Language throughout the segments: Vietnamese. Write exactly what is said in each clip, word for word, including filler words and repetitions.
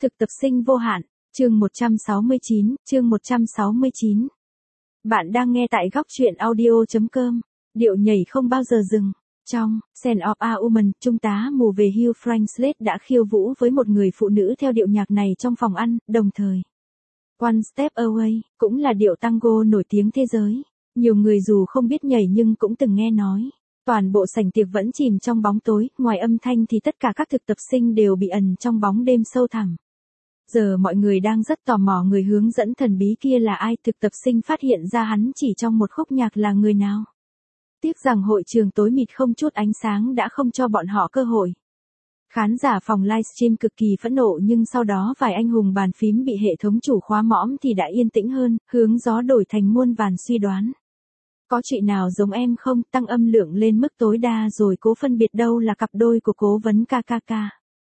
Thực tập sinh vô hạn, chương một trăm sáu mươi chín, chương một trăm sáu mươi chín. Bạn đang nghe tại góc truyện audio chấm com. Điệu nhảy không bao giờ dừng. Trong Scent of a Woman, trung tá mù về hưu Frank Slade đã khiêu vũ với một người phụ nữ theo điệu nhạc này trong phòng ăn, đồng thời. One Step Away cũng là điệu tango nổi tiếng thế giới. Nhiều người dù không biết nhảy nhưng cũng từng nghe nói. Toàn bộ sảnh tiệc vẫn chìm trong bóng tối, ngoài âm thanh thì tất cả các thực tập sinh đều bị ẩn trong bóng đêm sâu thẳm. Giờ mọi người đang rất tò mò người hướng dẫn thần bí kia là ai, thực tập sinh phát hiện ra hắn chỉ trong một khúc nhạc là người nào. Tiếc rằng hội trường tối mịt không chút ánh sáng đã không cho bọn họ cơ hội. Khán giả phòng livestream cực kỳ phẫn nộ nhưng sau đó vài anh hùng bàn phím bị hệ thống chủ khóa mõm thì đã yên tĩnh hơn, hướng gió đổi thành muôn vàn suy đoán. Có chuyện nào giống em không, tăng âm lượng lên mức tối đa rồi cố phân biệt đâu là cặp đôi của cố vấn ca ca ca.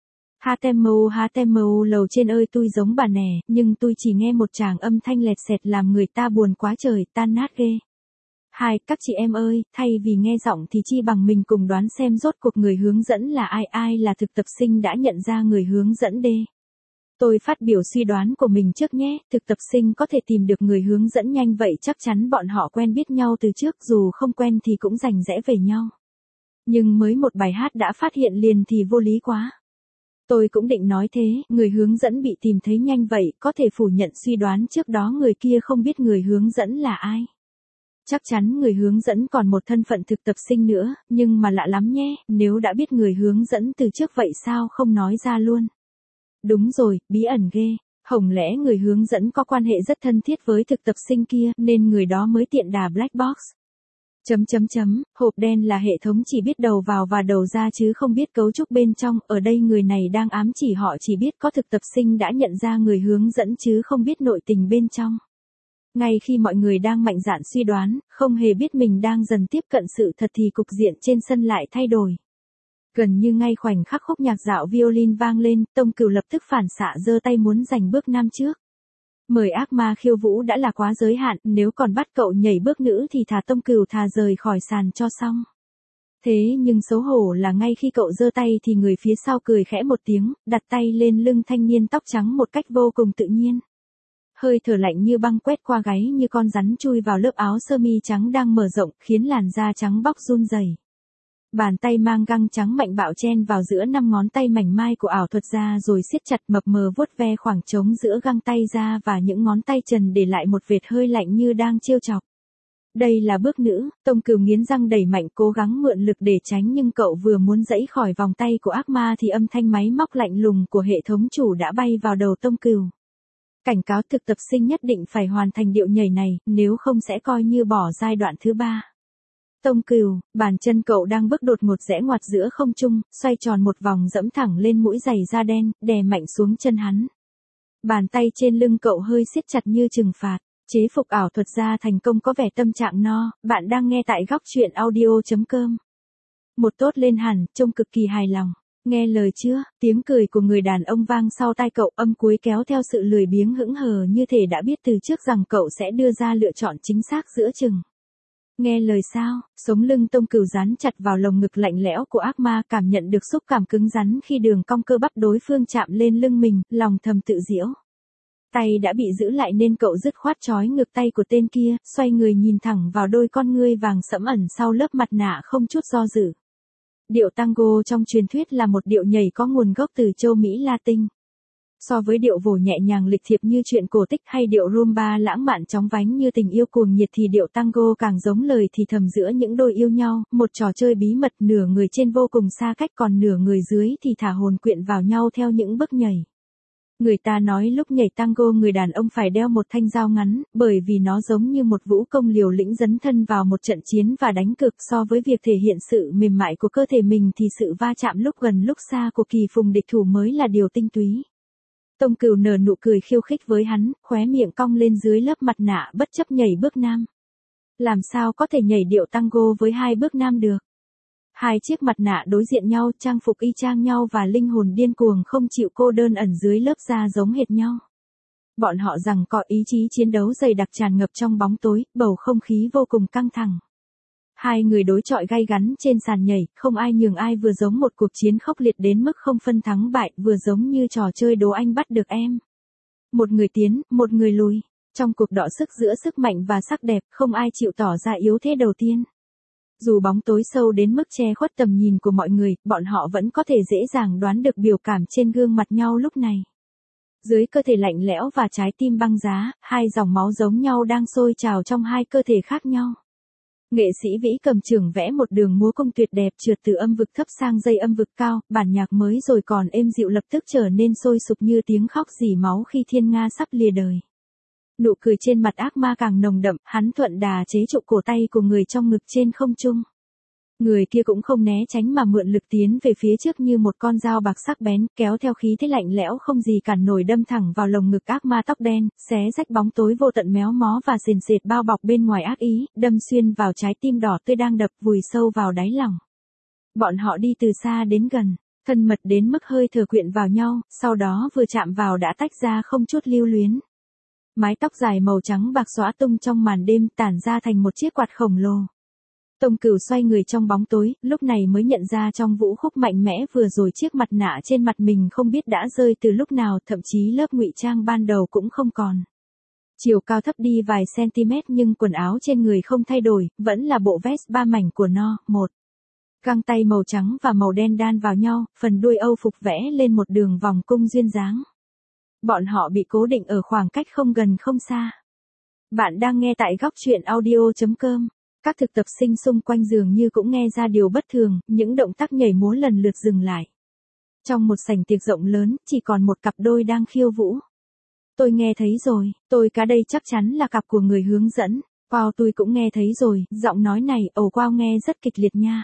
Hatemu Hatemu lầu trên ơi tôi giống bà nè, nhưng tôi chỉ nghe một tràng âm thanh lẹt xẹt làm người ta buồn quá trời, tan nát ghê. Hai, các chị em ơi, thay vì nghe giọng thì chi bằng mình cùng đoán xem rốt cuộc người hướng dẫn là ai, ai là thực tập sinh đã nhận ra người hướng dẫn đê. Tôi phát biểu suy đoán của mình trước nhé, thực tập sinh có thể tìm được người hướng dẫn nhanh vậy chắc chắn bọn họ quen biết nhau từ trước, dù không quen thì cũng rành rẽ về nhau. Nhưng mới một bài hát đã phát hiện liền thì vô lý quá. Tôi cũng định nói thế, người hướng dẫn bị tìm thấy nhanh vậy, có thể phủ nhận suy đoán trước đó người kia không biết người hướng dẫn là ai. Chắc chắn người hướng dẫn còn một thân phận thực tập sinh nữa, nhưng mà lạ lắm nhé, nếu đã biết người hướng dẫn từ trước vậy sao không nói ra luôn. Đúng rồi, bí ẩn ghê, hổng lẽ người hướng dẫn có quan hệ rất thân thiết với thực tập sinh kia nên người đó mới tiện đà black box. Chấm chấm chấm, hộp đen là hệ thống chỉ biết đầu vào và đầu ra chứ không biết cấu trúc bên trong, ở đây người này đang ám chỉ họ chỉ biết có thực tập sinh đã nhận ra người hướng dẫn chứ không biết nội tình bên trong. Ngay khi mọi người đang mạnh dạn suy đoán, không hề biết mình đang dần tiếp cận sự thật thì cục diện trên sân lại thay đổi. Gần như ngay khoảnh khắc khúc nhạc dạo violin vang lên, Tông Cửu lập tức phản xạ giơ tay muốn giành bước nam trước. Mời ác ma khiêu vũ đã là quá giới hạn, nếu còn bắt cậu nhảy bước nữ thì thà Tông Cửu thà rời khỏi sàn cho xong. Thế nhưng xấu hổ là ngay khi cậu giơ tay thì người phía sau cười khẽ một tiếng, đặt tay lên lưng thanh niên tóc trắng một cách vô cùng tự nhiên. Hơi thở lạnh như băng quét qua gáy như con rắn chui vào lớp áo sơ mi trắng đang mở rộng, khiến làn da trắng bóc run rẩy. Bàn tay mang găng trắng mạnh bạo chen vào giữa năm ngón tay mảnh mai của ảo thuật gia rồi siết chặt mập mờ vuốt ve khoảng trống giữa găng tay ra và những ngón tay trần để lại một vệt hơi lạnh như đang trêu chọc. Đây là bước nữ, Tông Cửu nghiến răng đẩy mạnh cố gắng mượn lực để tránh nhưng cậu vừa muốn giãy khỏi vòng tay của ác ma thì âm thanh máy móc lạnh lùng của hệ thống chủ đã bay vào đầu Tông Cửu. Cảnh cáo thực tập sinh nhất định phải hoàn thành điệu nhảy này, nếu không sẽ coi như bỏ giai đoạn thứ ba. Tông Cửu, bàn chân cậu đang bước đột ngột rẽ ngoặt giữa không trung, xoay tròn một vòng dẫm thẳng lên mũi giày da đen, đè mạnh xuống chân hắn. Bàn tay trên lưng cậu hơi siết chặt như trừng phạt, chế phục ảo thuật gia thành công có vẻ tâm trạng no, bạn đang nghe tại góc truyện audio chấm com. Một tốt lên hẳn, trông cực kỳ hài lòng. Nghe lời chưa, tiếng cười của người đàn ông vang sau tai cậu, âm cuối kéo theo sự lười biếng hững hờ như thể đã biết từ trước rằng cậu sẽ đưa ra lựa chọn chính xác giữa chừng. Nghe lời sao, sống lưng Tông Cửu dán chặt vào lồng ngực lạnh lẽo của ác ma, cảm nhận được xúc cảm cứng rắn khi đường cong cơ bắp đối phương chạm lên lưng mình, lòng thầm tự giễu. Tay đã bị giữ lại nên cậu dứt khoát trói ngược tay của tên kia, xoay người nhìn thẳng vào đôi con ngươi vàng sẫm ẩn sau lớp mặt nạ không chút do dự. Điệu tango trong truyền thuyết là một điệu nhảy có nguồn gốc từ châu Mỹ Latin. So với điệu vồ nhẹ nhàng lịch thiệp như chuyện cổ tích hay điệu rumba lãng mạn chóng vánh như tình yêu cuồng nhiệt thì điệu tango càng giống lời thì thầm giữa những đôi yêu nhau, một trò chơi bí mật, nửa người trên vô cùng xa cách còn nửa người dưới thì thả hồn quyện vào nhau theo những bước nhảy. Người ta nói lúc nhảy tango người đàn ông phải đeo một thanh dao ngắn, bởi vì nó giống như một vũ công liều lĩnh dấn thân vào một trận chiến và đánh cực. So với việc thể hiện sự mềm mại của cơ thể mình thì sự va chạm lúc gần lúc xa của kỳ phùng địch thủ mới là điều tinh túy. Tông Cửu nở nụ cười khiêu khích với hắn, khóe miệng cong lên dưới lớp mặt nạ bất chấp nhảy bước nam. Làm sao có thể nhảy điệu tango với hai bước nam được? Hai chiếc mặt nạ đối diện nhau, trang phục y chang nhau và linh hồn điên cuồng không chịu cô đơn ẩn dưới lớp da giống hệt nhau. Bọn họ rằng có ý chí chiến đấu dày đặc tràn ngập trong bóng tối, bầu không khí vô cùng căng thẳng. Hai người đối chọi gay gắn trên sàn nhảy, không ai nhường ai, vừa giống một cuộc chiến khốc liệt đến mức không phân thắng bại, vừa giống như trò chơi đố anh bắt được em. Một người tiến, một người lùi. Trong cuộc đọ sức giữa sức mạnh và sắc đẹp, không ai chịu tỏ ra yếu thế đầu tiên. Dù bóng tối sâu đến mức che khuất tầm nhìn của mọi người, bọn họ vẫn có thể dễ dàng đoán được biểu cảm trên gương mặt nhau lúc này. Dưới cơ thể lạnh lẽo và trái tim băng giá, hai dòng máu giống nhau đang sôi trào trong hai cơ thể khác nhau. Nghệ sĩ Vĩ cầm chưởng vẽ một đường múa cung tuyệt đẹp trượt từ âm vực thấp sang dây âm vực cao, bản nhạc mới rồi còn êm dịu lập tức trở nên sôi sục như tiếng khóc rỉ máu khi thiên nga sắp lìa đời. Nụ cười trên mặt ác ma càng nồng đậm, hắn thuận đà chế trụ cổ tay của người trong ngực trên không trung. Người kia cũng không né tránh mà mượn lực tiến về phía trước như một con dao bạc sắc bén, kéo theo khí thế lạnh lẽo không gì cản nổi đâm thẳng vào lồng ngực ác ma tóc đen, xé rách bóng tối vô tận méo mó và sền sệt bao bọc bên ngoài ác ý, đâm xuyên vào trái tim đỏ tươi đang đập vùi sâu vào đáy lòng. Bọn họ đi từ xa đến gần, thân mật đến mức hơi thở quyện vào nhau, sau đó vừa chạm vào đã tách ra không chút lưu luyến. Mái tóc dài màu trắng bạc xõa tung trong màn đêm tản ra thành một chiếc quạt khổng lồ. Tông Cửu xoay người trong bóng tối, lúc này mới nhận ra trong vũ khúc mạnh mẽ vừa rồi chiếc mặt nạ trên mặt mình không biết đã rơi từ lúc nào, thậm chí lớp ngụy trang ban đầu cũng không còn. Chiều cao thấp đi vài cm nhưng quần áo trên người không thay đổi, vẫn là bộ vest ba mảnh của No, một. Găng tay màu trắng và màu đen đan vào nhau, phần đuôi âu phục vẽ lên một đường vòng cung duyên dáng. Bọn họ bị cố định ở khoảng cách không gần không xa. Bạn đang nghe tại góc truyện audio chấm com. Các thực tập sinh xung quanh dường như cũng nghe ra điều bất thường, những động tác nhảy múa lần lượt dừng lại. Trong một sảnh tiệc rộng lớn, chỉ còn một cặp đôi đang khiêu vũ. Tôi nghe thấy rồi, tôi cá đây chắc chắn là cặp của người hướng dẫn. Wow, tôi cũng nghe thấy rồi, giọng nói này, ồ wow nghe rất kịch liệt nha.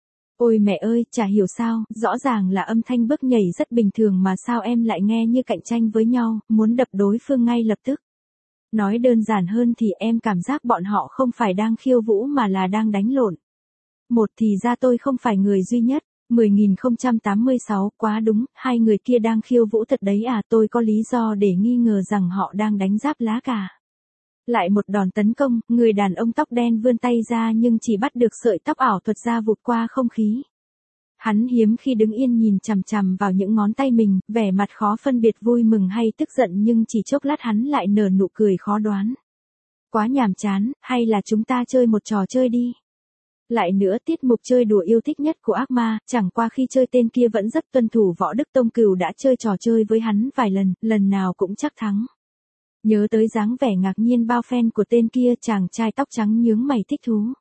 Ôi mẹ ơi, chả hiểu sao, rõ ràng là âm thanh bước nhảy rất bình thường mà sao em lại nghe như cạnh tranh với nhau, muốn đập đối phương ngay lập tức. Nói đơn giản hơn thì em cảm giác bọn họ không phải đang khiêu vũ mà là đang đánh lộn. Một thì ra tôi không phải người duy nhất. mười nghìn không trăm tám mươi sáu, quá đúng, hai người kia đang khiêu vũ thật đấy à, tôi có lý do để nghi ngờ rằng họ đang đánh giáp lá cà. Lại một đòn tấn công, người đàn ông tóc đen vươn tay ra nhưng chỉ bắt được sợi tóc ảo thuật ra vụt qua không khí. Hắn hiếm khi đứng yên nhìn chằm chằm vào những ngón tay mình, vẻ mặt khó phân biệt vui mừng hay tức giận nhưng chỉ chốc lát hắn lại nở nụ cười khó đoán. Quá nhàm chán, hay là chúng ta chơi một trò chơi đi. Lại nữa tiết mục chơi đùa yêu thích nhất của ác ma, chẳng qua khi chơi tên kia vẫn rất tuân thủ võ đức. Tông Cửu đã chơi trò chơi với hắn vài lần, lần nào cũng chắc thắng. Nhớ tới dáng vẻ ngạc nhiên bao phen của tên kia, chàng trai tóc trắng nhướng mày thích thú.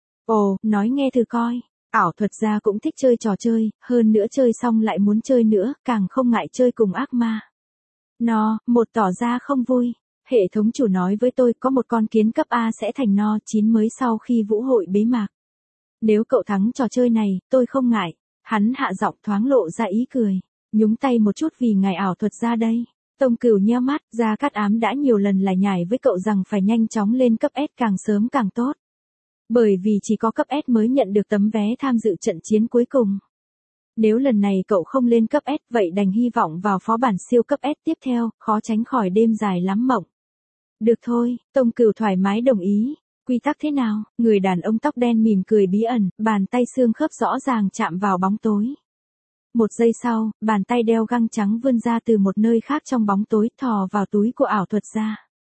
Ồ, nói nghe thử coi. Ảo thuật gia cũng thích chơi trò chơi, hơn nữa chơi xong lại muốn chơi nữa, càng không ngại chơi cùng ác ma. No, một tỏ ra không vui. Hệ thống chủ nói với tôi có một con kiến cấp A sẽ thành No chín mới sau khi vũ hội bế mạc. Nếu cậu thắng trò chơi này, tôi không ngại. Hắn hạ giọng thoáng lộ ra ý cười. Nhúng tay một chút vì ngài ảo thuật gia đây. Tông Cửu nheo mắt, Gia Cát Ám đã nhiều lần lải nhải với cậu rằng phải nhanh chóng lên cấp S càng sớm càng tốt. Bởi vì chỉ có cấp S mới nhận được tấm vé tham dự trận chiến cuối cùng. Nếu lần này cậu không lên cấp S vậy đành hy vọng vào phó bản siêu cấp S tiếp theo, khó tránh khỏi đêm dài lắm mộng. Được thôi, Tông Cửu thoải mái đồng ý. Quy tắc thế nào? Người đàn ông tóc đen mỉm cười bí ẩn, bàn tay xương khớp rõ ràng chạm vào bóng tối. Một giây sau, bàn tay đeo găng trắng vươn ra từ một nơi khác trong bóng tối, thò vào túi của ảo thuật gia.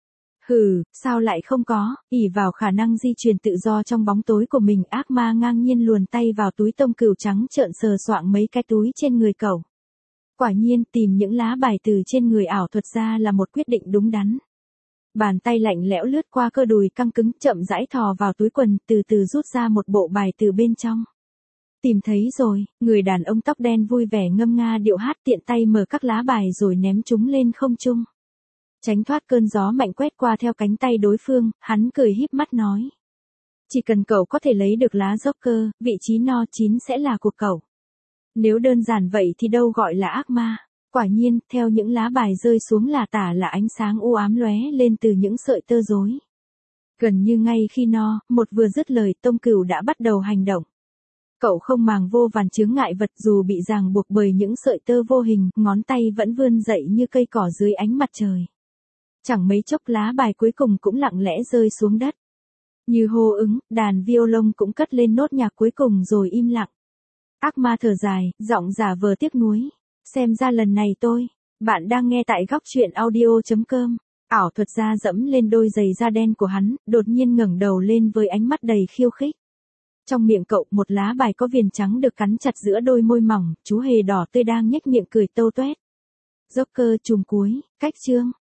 Hừ, sao lại không có, ỷ vào khả năng di chuyển tự do trong bóng tối của mình, ác ma ngang nhiên luồn tay vào túi. Tông Cửu trắng trợn sờ soạng mấy cái túi trên người cậu. Quả nhiên, tìm những lá bài từ trên người ảo thuật gia là một quyết định đúng đắn. Bàn tay lạnh lẽo lướt qua cơ đùi căng cứng, chậm rãi thò vào túi quần, từ từ rút ra một bộ bài từ bên trong. Tìm thấy rồi, người đàn ông tóc đen vui vẻ ngâm nga điệu hát, tiện tay mở các lá bài rồi ném chúng lên không trung. Tránh thoát cơn gió mạnh quét qua theo cánh tay đối phương, hắn cười híp mắt nói. Chỉ cần cậu có thể lấy được lá Joker, vị trí No chín sẽ là của cậu. Nếu đơn giản vậy thì đâu gọi là ác ma. Quả nhiên, theo những lá bài rơi xuống là tả là ánh sáng u ám lóe lên từ những sợi tơ rối. Gần như ngay khi No, một vừa dứt lời, Tông Cửu đã bắt đầu hành động. Cậu không màng vô vàn chướng ngại vật, dù bị ràng buộc bởi những sợi tơ vô hình, ngón tay vẫn vươn dậy như cây cỏ dưới ánh mặt trời. Chẳng mấy chốc lá bài cuối cùng cũng lặng lẽ rơi xuống đất. Như hô ứng, đàn violon cũng cất lên nốt nhạc cuối cùng rồi im lặng. Ác ma thở dài, giọng giả vờ tiếc nuối. Xem ra lần này tôi, bạn đang nghe tại góc truyện audio.com. Ảo thuật gia dẫm lên đôi giày da đen của hắn, đột nhiên ngẩng đầu lên với ánh mắt đầy khiêu khích. Trong miệng cậu một lá bài có viền trắng được cắn chặt giữa đôi môi mỏng, chú hề đỏ tươi đang nhếch miệng cười tâu tuét. Joker trùm cuối, cách chương.